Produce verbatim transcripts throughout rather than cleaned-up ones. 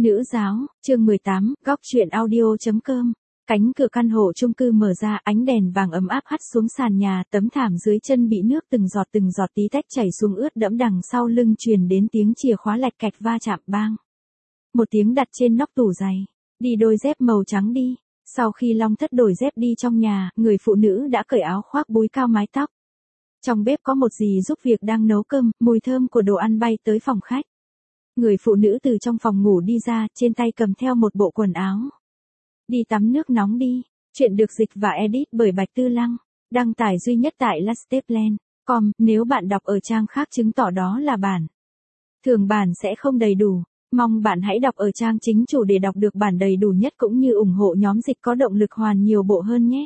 Nữ giáo, chương mười tám, góc truyện audio.com. Cánh cửa căn hộ chung cư mở ra, ánh đèn vàng ấm áp hắt xuống sàn nhà, tấm thảm dưới chân bị nước từng giọt từng giọt tí tách chảy xuống ướt đẫm, đằng sau lưng truyền đến tiếng chìa khóa lạch cạch va chạm bang. Một tiếng đặt trên nóc tủ giày. Đi đôi dép màu trắng đi. Sau khi Long Thất đổi dép đi trong nhà, người phụ nữ đã cởi áo khoác búi cao mái tóc. Trong bếp có một dì giúp việc đang nấu cơm, mùi thơm của đồ ăn bay tới phòng khách. Người phụ nữ từ trong phòng ngủ đi ra, trên tay cầm theo một bộ quần áo. Đi tắm nước nóng đi. Chuyện được dịch và edit bởi Bạch Tư Lăng. Đăng tải duy nhất tại lasteplan chấm com. Nếu bạn đọc ở trang khác chứng tỏ đó là bản thường, bản sẽ không đầy đủ. Mong bạn hãy đọc ở trang chính chủ để đọc được bản đầy đủ nhất cũng như ủng hộ nhóm dịch có động lực hoàn nhiều bộ hơn nhé.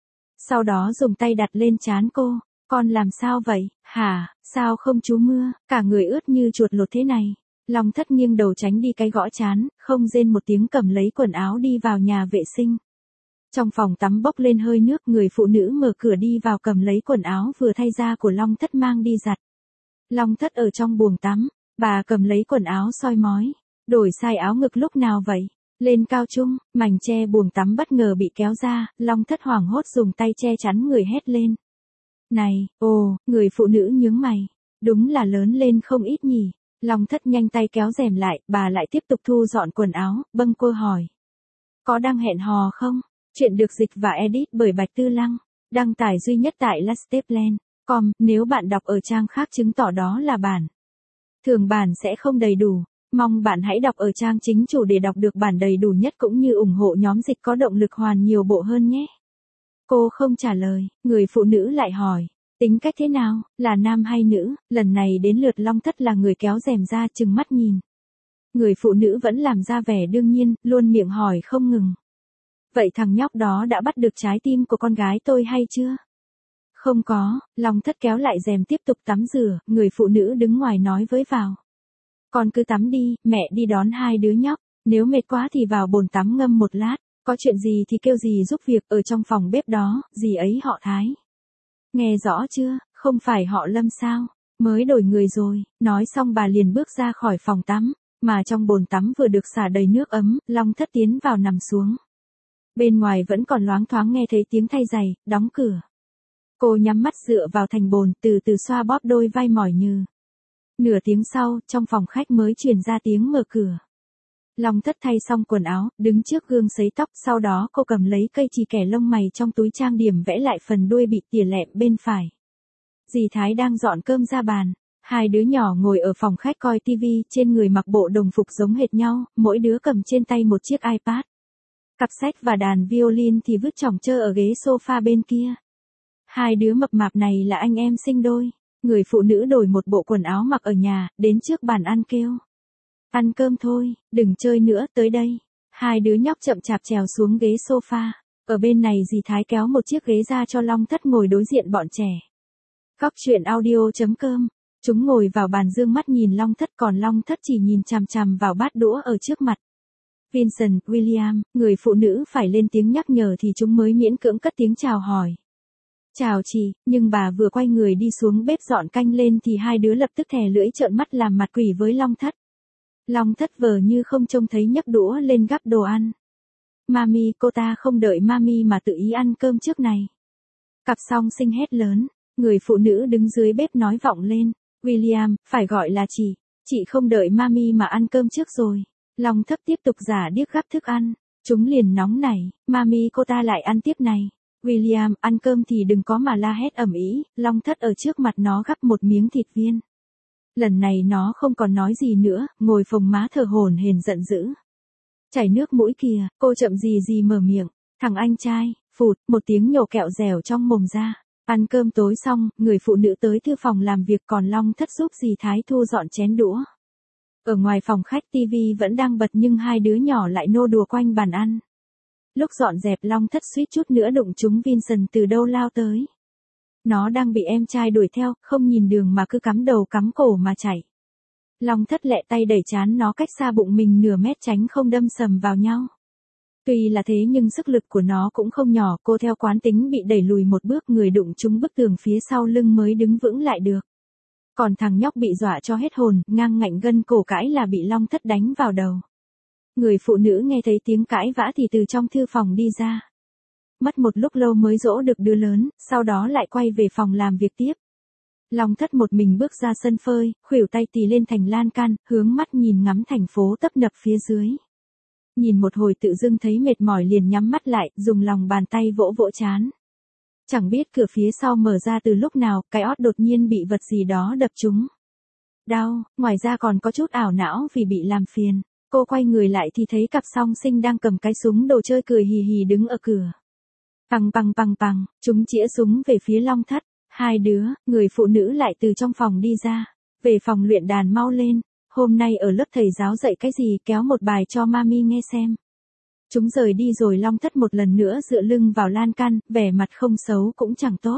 Sau đó dùng tay đặt lên trán cô. Con làm sao vậy, hả, sao không trú mưa, cả người ướt như chuột lột thế này. Long Thất nghiêng đầu tránh đi cái gõ trán, không rên một tiếng cầm lấy quần áo đi vào nhà vệ sinh. Trong phòng tắm bốc lên hơi nước, người phụ nữ mở cửa đi vào cầm lấy quần áo vừa thay ra của Long Thất mang đi giặt. Long Thất ở trong buồng tắm, bà cầm lấy quần áo soi mói. Đổi sai áo ngực lúc nào vậy? Lên cao trung, mảnh che buồng tắm bất ngờ bị kéo ra, Long Thất hoảng hốt dùng tay che chắn người hét lên. Này, ồ, người phụ nữ nhướng mày. Đúng là lớn lên không ít nhỉ. Long Thất nhanh tay kéo rèm lại, bà lại tiếp tục thu dọn quần áo, bâng quơ hỏi. Có đang hẹn hò không? Chuyện được dịch và edit bởi Bạch Tư Lăng. Đăng tải duy nhất tại lasteplan chấm com. Nếu bạn đọc ở trang khác chứng tỏ đó là bản thường, bản sẽ không đầy đủ. Mong bạn hãy đọc ở trang chính chủ để đọc được bản đầy đủ nhất cũng như ủng hộ nhóm dịch có động lực hoàn nhiều bộ hơn nhé. Cô không trả lời, người phụ nữ lại hỏi. Tính cách thế nào, là nam hay nữ? Lần này đến lượt Long Thất là người kéo rèm ra chừng mắt nhìn. Người phụ nữ vẫn làm ra vẻ đương nhiên, luôn miệng hỏi không ngừng. Vậy thằng nhóc đó đã bắt được trái tim của con gái tôi hay chưa? Không có. Long Thất kéo lại rèm tiếp tục tắm rửa, người phụ nữ đứng ngoài nói với vào. Con cứ tắm đi, mẹ đi đón hai đứa nhóc, nếu mệt quá thì vào bồn tắm ngâm một lát, có chuyện gì thì kêu dì giúp việc, ở trong phòng bếp đó, dì ấy họ Thái. Nghe rõ chưa, không phải họ Lâm sao, mới đổi người rồi. Nói xong bà liền bước ra khỏi phòng tắm, mà trong bồn tắm vừa được xả đầy nước ấm, Long Thất tiến vào nằm xuống. Bên ngoài vẫn còn loáng thoáng nghe thấy tiếng thay giày, đóng cửa. Cô nhắm mắt dựa vào thành bồn, từ từ xoa bóp đôi vai mỏi nhừ. Nửa tiếng sau, trong phòng khách mới truyền ra tiếng mở cửa. Long Thất thay xong quần áo, đứng trước gương sấy tóc, sau đó cô cầm lấy cây chì kẻ lông mày trong túi trang điểm vẽ lại phần đuôi bị tỉa lẹm bên phải. Dì Thái đang dọn cơm ra bàn. Hai đứa nhỏ ngồi ở phòng khách coi tivi, trên người mặc bộ đồng phục giống hệt nhau, mỗi đứa cầm trên tay một chiếc iPad. Cặp sách và đàn violin thì vứt chỏng chơ ở ghế sofa bên kia. Hai đứa mập mạp này là anh em sinh đôi. Người phụ nữ đổi một bộ quần áo mặc ở nhà, đến trước bàn ăn kêu. Ăn cơm thôi, đừng chơi nữa, tới đây. Hai đứa nhóc chậm chạp trèo xuống ghế sofa. Ở bên này dì Thái kéo một chiếc ghế ra cho Long Thất ngồi đối diện bọn trẻ. Góc truyện audio.com. Chúng ngồi vào bàn dương mắt nhìn Long Thất, còn Long Thất chỉ nhìn chằm chằm vào bát đũa ở trước mặt. Vincent, William, người phụ nữ phải lên tiếng nhắc nhở thì chúng mới miễn cưỡng cất tiếng chào hỏi. Chào chị, nhưng bà vừa quay người đi xuống bếp dọn canh lên thì hai đứa lập tức thè lưỡi trợn mắt làm mặt quỷ với Long Thất. Long Thất vờ như không trông thấy nhấc đũa lên gắp đồ ăn. Mami, cô ta không đợi Mami mà tự ý ăn cơm trước này. Cặp song sinh hét lớn, người phụ nữ đứng dưới bếp nói vọng lên. William, phải gọi là chị, chị không đợi Mami mà ăn cơm trước rồi. Long Thất tiếp tục giả điếc gắp thức ăn. Chúng liền nóng nảy, Mami cô ta lại ăn tiếp này. William, ăn cơm thì đừng có mà la hét ầm ĩ. Long Thất ở trước mặt nó gắp một miếng thịt viên. Lần này nó không còn nói gì nữa, ngồi phồng má thở hổn hển giận dữ. Chảy nước mũi kìa, cô chậm gì gì mở miệng. Thằng anh trai, phụt, một tiếng nhổ kẹo dẻo trong mồm ra. Ăn cơm tối xong, người phụ nữ tới thư phòng làm việc, còn Long Thất giúp dì Thái thu dọn chén đũa. Ở ngoài phòng khách tivi vẫn đang bật nhưng hai đứa nhỏ lại nô đùa quanh bàn ăn. Lúc dọn dẹp Long Thất suýt chút nữa đụng trúng Vincent từ đâu lao tới. Nó đang bị em trai đuổi theo, không nhìn đường mà cứ cắm đầu cắm cổ mà chạy. Long Thất lẹ tay đẩy trán nó cách xa bụng mình nửa mét tránh không đâm sầm vào nhau. Tuy là thế nhưng sức lực của nó cũng không nhỏ, cô theo quán tính bị đẩy lùi một bước, người đụng trúng bức tường phía sau lưng mới đứng vững lại được. Còn thằng nhóc bị dọa cho hết hồn, ngang ngạnh gân cổ cãi là bị Long Thất đánh vào đầu. Người phụ nữ nghe thấy tiếng cãi vã thì từ trong thư phòng đi ra. Mất một lúc lâu mới dỗ được đứa lớn, sau đó lại quay về phòng làm việc tiếp. Long Thất một mình bước ra sân phơi, khuỷu tay tì lên thành lan can, hướng mắt nhìn ngắm thành phố tấp nập phía dưới. Nhìn một hồi tự dưng thấy mệt mỏi liền nhắm mắt lại, dùng lòng bàn tay vỗ vỗ trán. Chẳng biết cửa phía sau mở ra từ lúc nào, cái ót đột nhiên bị vật gì đó đập trúng. Đau, ngoài ra còn có chút ảo não vì bị làm phiền. Cô quay người lại thì thấy cặp song sinh đang cầm cái súng đồ chơi cười hì hì đứng ở cửa. Pằng pằng pằng pằng, chúng chĩa súng về phía Long Thất. Hai đứa, người phụ nữ lại từ trong phòng đi ra. Về phòng luyện đàn mau lên. Hôm nay ở lớp thầy giáo dạy cái gì kéo một bài cho mami nghe xem. Chúng rời đi rồi Long Thất một lần nữa dựa lưng vào lan can, vẻ mặt không xấu cũng chẳng tốt.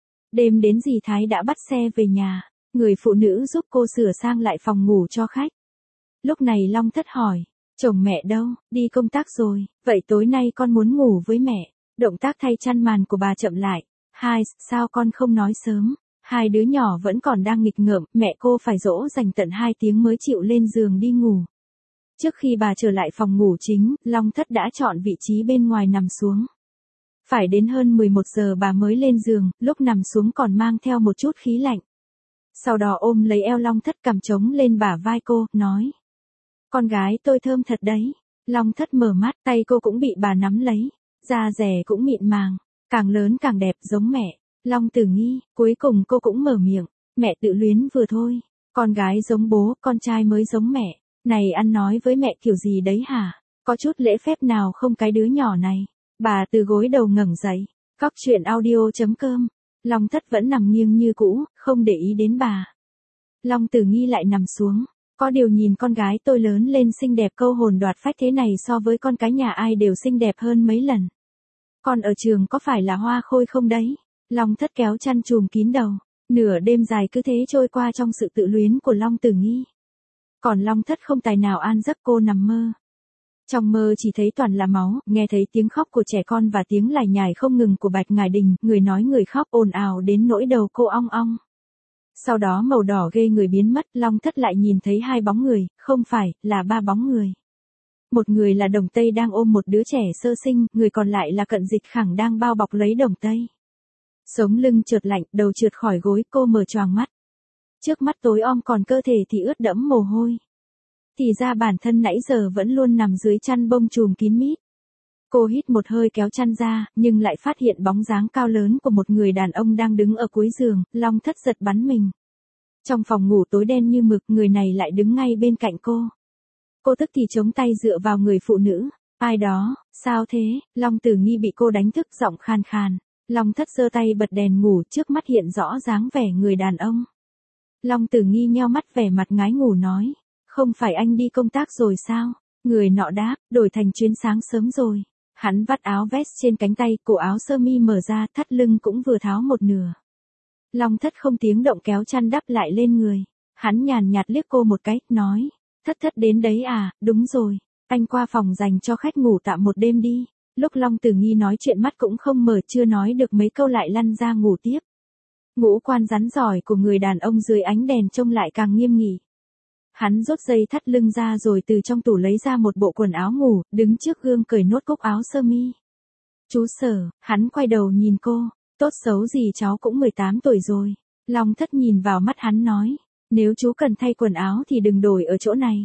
Đêm đến dì Thái đã bắt xe về nhà. Người phụ nữ giúp cô sửa sang lại phòng ngủ cho khách. Lúc này Long Thất hỏi, chồng mẹ đâu, đi công tác rồi, vậy tối nay con muốn ngủ với mẹ. Động tác thay chăn màn của bà chậm lại. Hai, sao con không nói sớm? Hai đứa nhỏ vẫn còn đang nghịch ngợm, mẹ cô phải dỗ dành tận hai tiếng mới chịu lên giường đi ngủ. Trước khi bà trở lại phòng ngủ chính, Long Thất đã chọn vị trí bên ngoài nằm xuống. Phải đến hơn mười một giờ bà mới lên giường, lúc nằm xuống còn mang theo một chút khí lạnh. Sau đó ôm lấy eo Long Thất cầm trống lên bả vai cô, nói. Con gái tôi thơm thật đấy. Long Thất mở mắt, tay cô cũng bị bà nắm lấy. Da dẻ cũng mịn màng, càng lớn càng đẹp giống mẹ. Long Tử Nghi, cuối cùng cô cũng mở miệng. Mẹ tự luyến vừa thôi. Con gái giống bố, con trai mới giống mẹ. Này ăn nói với mẹ kiểu gì đấy hả? Có chút lễ phép nào không cái đứa nhỏ này? Bà từ gối đầu ngẩng dậy. Góc chuyện audio chấm com. Long Thất vẫn nằm nghiêng như cũ, không để ý đến bà. Long Tử Nghi lại nằm xuống. Có điều nhìn con gái tôi lớn lên xinh đẹp câu hồn đoạt phách thế này so với con cái nhà ai đều xinh đẹp hơn mấy lần. Con ở trường có phải là hoa khôi không đấy? Long Thất kéo chăn chùm kín đầu. Nửa đêm dài cứ thế trôi qua trong sự tự luyến của Long Tử Nghi. Còn Long Thất không tài nào an giấc cô nằm mơ. Trong mơ chỉ thấy toàn là máu, nghe thấy tiếng khóc của trẻ con và tiếng lải nhải không ngừng của Bạch Ngải Đình, người nói người khóc ồn ào đến nỗi đầu cô ong ong. Sau đó màu đỏ ghê người biến mất, Long Thất lại nhìn thấy hai bóng người, không phải, là ba bóng người. Một người là Đồng Tây đang ôm một đứa trẻ sơ sinh, người còn lại là Cận Dịch Khẳng đang bao bọc lấy Đồng Tây. Sống lưng trượt lạnh, đầu trượt khỏi gối, cô mở choàng mắt. Trước mắt tối om còn cơ thể thì ướt đẫm mồ hôi. Thì ra bản thân nãy giờ vẫn luôn nằm dưới chăn bông trùm kín mít. Cô hít một hơi kéo chăn ra, nhưng lại phát hiện bóng dáng cao lớn của một người đàn ông đang đứng ở cuối giường, Long Thất giật bắn mình. Trong phòng ngủ tối đen như mực, người này lại đứng ngay bên cạnh cô. Cô tức thì chống tay dựa vào người phụ nữ. Ai đó, sao thế? Long Tử Nghi bị cô đánh thức giọng khan khan. Long Thất giơ tay bật đèn ngủ, trước mắt hiện rõ dáng vẻ người đàn ông. Long Tử Nghi nheo mắt vẻ mặt ngái ngủ nói. Không phải anh đi công tác rồi sao? Người nọ đáp, đổi thành chuyến sáng sớm rồi. Hắn vắt áo vest trên cánh tay, cổ áo sơ mi mở ra, thắt lưng cũng vừa tháo một nửa. Long Thất không tiếng động kéo chăn đắp lại lên người. Hắn nhàn nhạt liếc cô một cái, nói. Thất Thất đến đấy à, đúng rồi. Anh qua phòng dành cho khách ngủ tạm một đêm đi. Lúc Long Tử Nghi nói chuyện mắt cũng không mở, chưa nói được mấy câu lại lăn ra ngủ tiếp. Ngũ quan rắn giỏi của người đàn ông dưới ánh đèn trông lại càng nghiêm nghị. Hắn rút dây thắt lưng ra rồi từ trong tủ lấy ra một bộ quần áo ngủ, đứng trước gương cởi nốt cúc áo sơ mi. Chú Sở, hắn quay đầu nhìn cô, tốt xấu gì cháu cũng mười tám tuổi rồi. Long Thất nhìn vào mắt hắn nói, nếu chú cần thay quần áo thì đừng đổi ở chỗ này.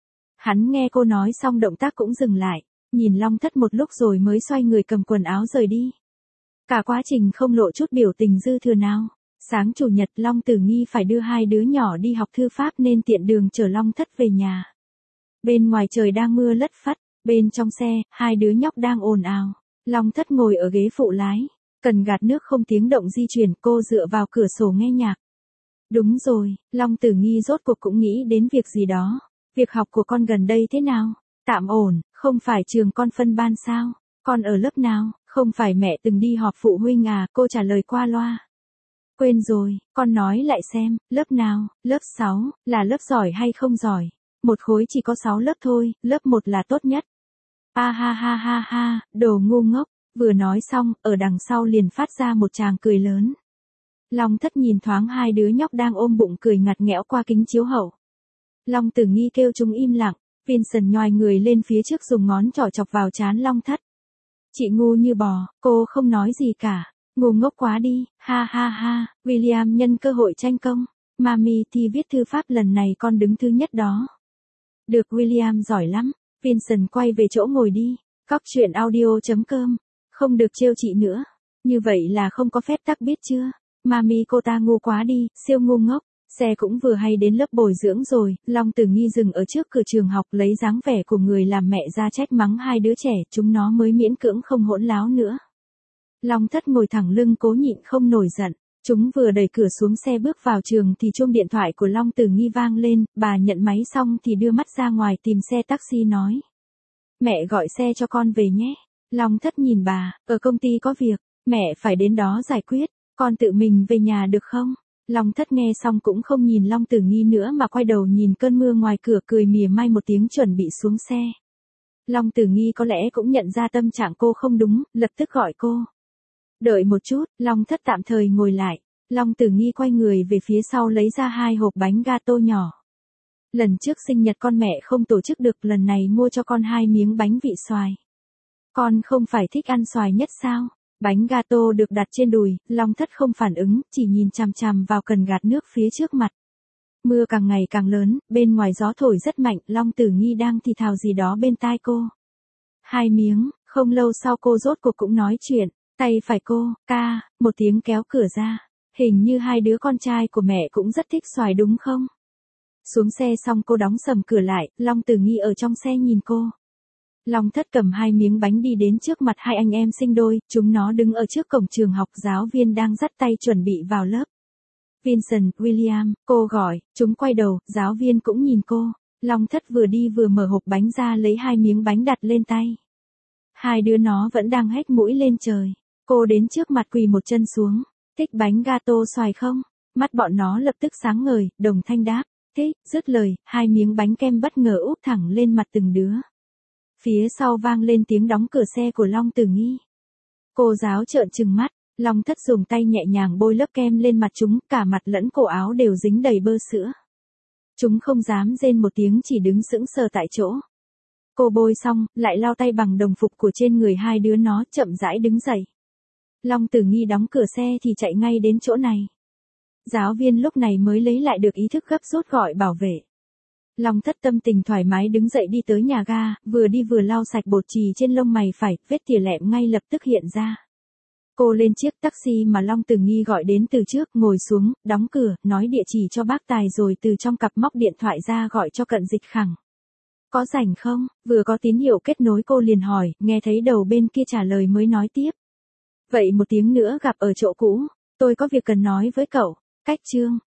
Hắn nghe cô nói xong động tác cũng dừng lại, nhìn Long Thất một lúc rồi mới xoay người cầm quần áo rời đi. Cả quá trình không lộ chút biểu tình dư thừa nào. Sáng chủ nhật Long Tử Nghi phải đưa hai đứa nhỏ đi học thư pháp nên tiện đường chở Long Thất về nhà. Bên ngoài trời đang mưa lất phất, bên trong xe, hai đứa nhóc đang ồn ào. Long Thất ngồi ở ghế phụ lái, cần gạt nước không tiếng động di chuyển, cô dựa vào cửa sổ nghe nhạc. Đúng rồi, Long Tử Nghi rốt cuộc cũng nghĩ đến việc gì đó. Việc học của con gần đây thế nào? Tạm ổn, không phải trường con phân ban sao? Con ở lớp nào? Không phải mẹ từng đi họp phụ huynh à? Cô trả lời qua loa. Quên rồi, con nói lại xem, lớp nào? Lớp sáu, là lớp giỏi hay không giỏi? Một khối chỉ có sáu lớp thôi, lớp một là tốt nhất. A ha ha ha ha, đồ ngu ngốc. Vừa nói xong, ở đằng sau liền phát ra một tràng cười lớn. Long Thất nhìn thoáng hai đứa nhóc đang ôm bụng cười ngặt nghẽo qua kính chiếu hậu. Long Tử Nghi kêu chúng im lặng, Vincent nhoài người lên phía trước dùng ngón trỏ chọc vào trán Long Thất. Chị ngu như bò, cô không nói gì cả. Ngu ngốc quá đi, ha ha ha, William nhân cơ hội tranh công. Mami thì viết thư pháp lần này con đứng thứ nhất đó. Được, William giỏi lắm. Vincent quay về chỗ ngồi đi. Góc chuyện audio chấm com. Không được trêu chị nữa. Như vậy là không có phép tắc biết chưa? Mami cô ta ngu quá đi, siêu ngu ngốc. Xe cũng vừa hay đến lớp bồi dưỡng rồi, Long Tử Nghi dừng ở trước cửa trường học lấy dáng vẻ của người làm mẹ ra trách mắng hai đứa trẻ, chúng nó mới miễn cưỡng không hỗn láo nữa. Long Thất ngồi thẳng lưng cố nhịn không nổi giận. Chúng vừa đẩy cửa xuống xe bước vào trường thì chuông điện thoại của Long Tử Nghi vang lên, bà nhận máy xong thì đưa mắt ra ngoài tìm xe taxi nói. Mẹ gọi xe cho con về nhé. Long Thất nhìn bà, ở công ty có việc, mẹ phải đến đó giải quyết, con tự mình về nhà được không? Long Thất nghe xong cũng không nhìn Long Tử Nghi nữa mà quay đầu nhìn cơn mưa ngoài cửa cười mỉa mai một tiếng chuẩn bị xuống xe. Long Tử Nghi có lẽ cũng nhận ra tâm trạng cô không đúng, lập tức gọi cô. Đợi một chút, Long Thất tạm thời ngồi lại. Long Tử Nghi quay người về phía sau lấy ra hai hộp bánh gato nhỏ. Lần trước sinh nhật con mẹ không tổ chức được, lần này mua cho con hai miếng bánh vị xoài. Con không phải thích ăn xoài nhất sao? Bánh gato được đặt trên đùi, Long Thất không phản ứng, chỉ nhìn chằm chằm vào cần gạt nước phía trước mặt. Mưa càng ngày càng lớn, bên ngoài gió thổi rất mạnh, Long Tử Nghi đang thì thào gì đó bên tai cô. Hai miếng, không lâu sau cô rốt cuộc cũng nói chuyện, tay phải cô, ca, một tiếng kéo cửa ra. Hình như hai đứa con trai của mẹ cũng rất thích xoài đúng không? Xuống xe xong cô đóng sầm cửa lại, Long Tử Nghi ở trong xe nhìn cô. Long Thất cầm hai miếng bánh đi đến trước mặt hai anh em sinh đôi, chúng nó đứng ở trước cổng trường học, giáo viên đang dắt tay chuẩn bị vào lớp. Vincent, William, cô gọi, chúng quay đầu, giáo viên cũng nhìn cô. Long Thất vừa đi vừa mở hộp bánh ra lấy hai miếng bánh đặt lên tay. Hai đứa nó vẫn đang hét mũi lên trời. Cô đến trước mặt quỳ một chân xuống. Thích bánh gato xoài không? Mắt bọn nó lập tức sáng ngời, đồng thanh đáp. Thích, dứt lời, hai miếng bánh kem bất ngờ úp thẳng lên mặt từng đứa. Phía sau vang lên tiếng đóng cửa xe của Long Tử Nghi. Cô giáo trợn trừng mắt, Long Thất dùng tay nhẹ nhàng bôi lớp kem lên mặt chúng, cả mặt lẫn cổ áo đều dính đầy bơ sữa. Chúng không dám rên một tiếng, chỉ đứng sững sờ tại chỗ. Cô bôi xong, lại lau tay bằng đồng phục của trên người hai đứa nó, chậm rãi đứng dậy. Long Tử Nghi đóng cửa xe thì chạy ngay đến chỗ này. Giáo viên lúc này mới lấy lại được ý thức, gấp rút gọi bảo vệ. Long Thất tâm tình thoải mái đứng dậy đi tới nhà ga, vừa đi vừa lau sạch bột chì trên lông mày phải, vết tỉa lẹm ngay lập tức hiện ra. Cô lên chiếc taxi mà Long Tử Nghi gọi đến từ trước, ngồi xuống, đóng cửa, nói địa chỉ cho bác Tài rồi từ trong cặp móc điện thoại ra gọi cho Cận Dịch Khẳng. Có rảnh không? Vừa có tín hiệu kết nối cô liền hỏi, nghe thấy đầu bên kia trả lời mới nói tiếp. Vậy một tiếng nữa gặp ở chỗ cũ, tôi có việc cần nói với cậu. Cách chương.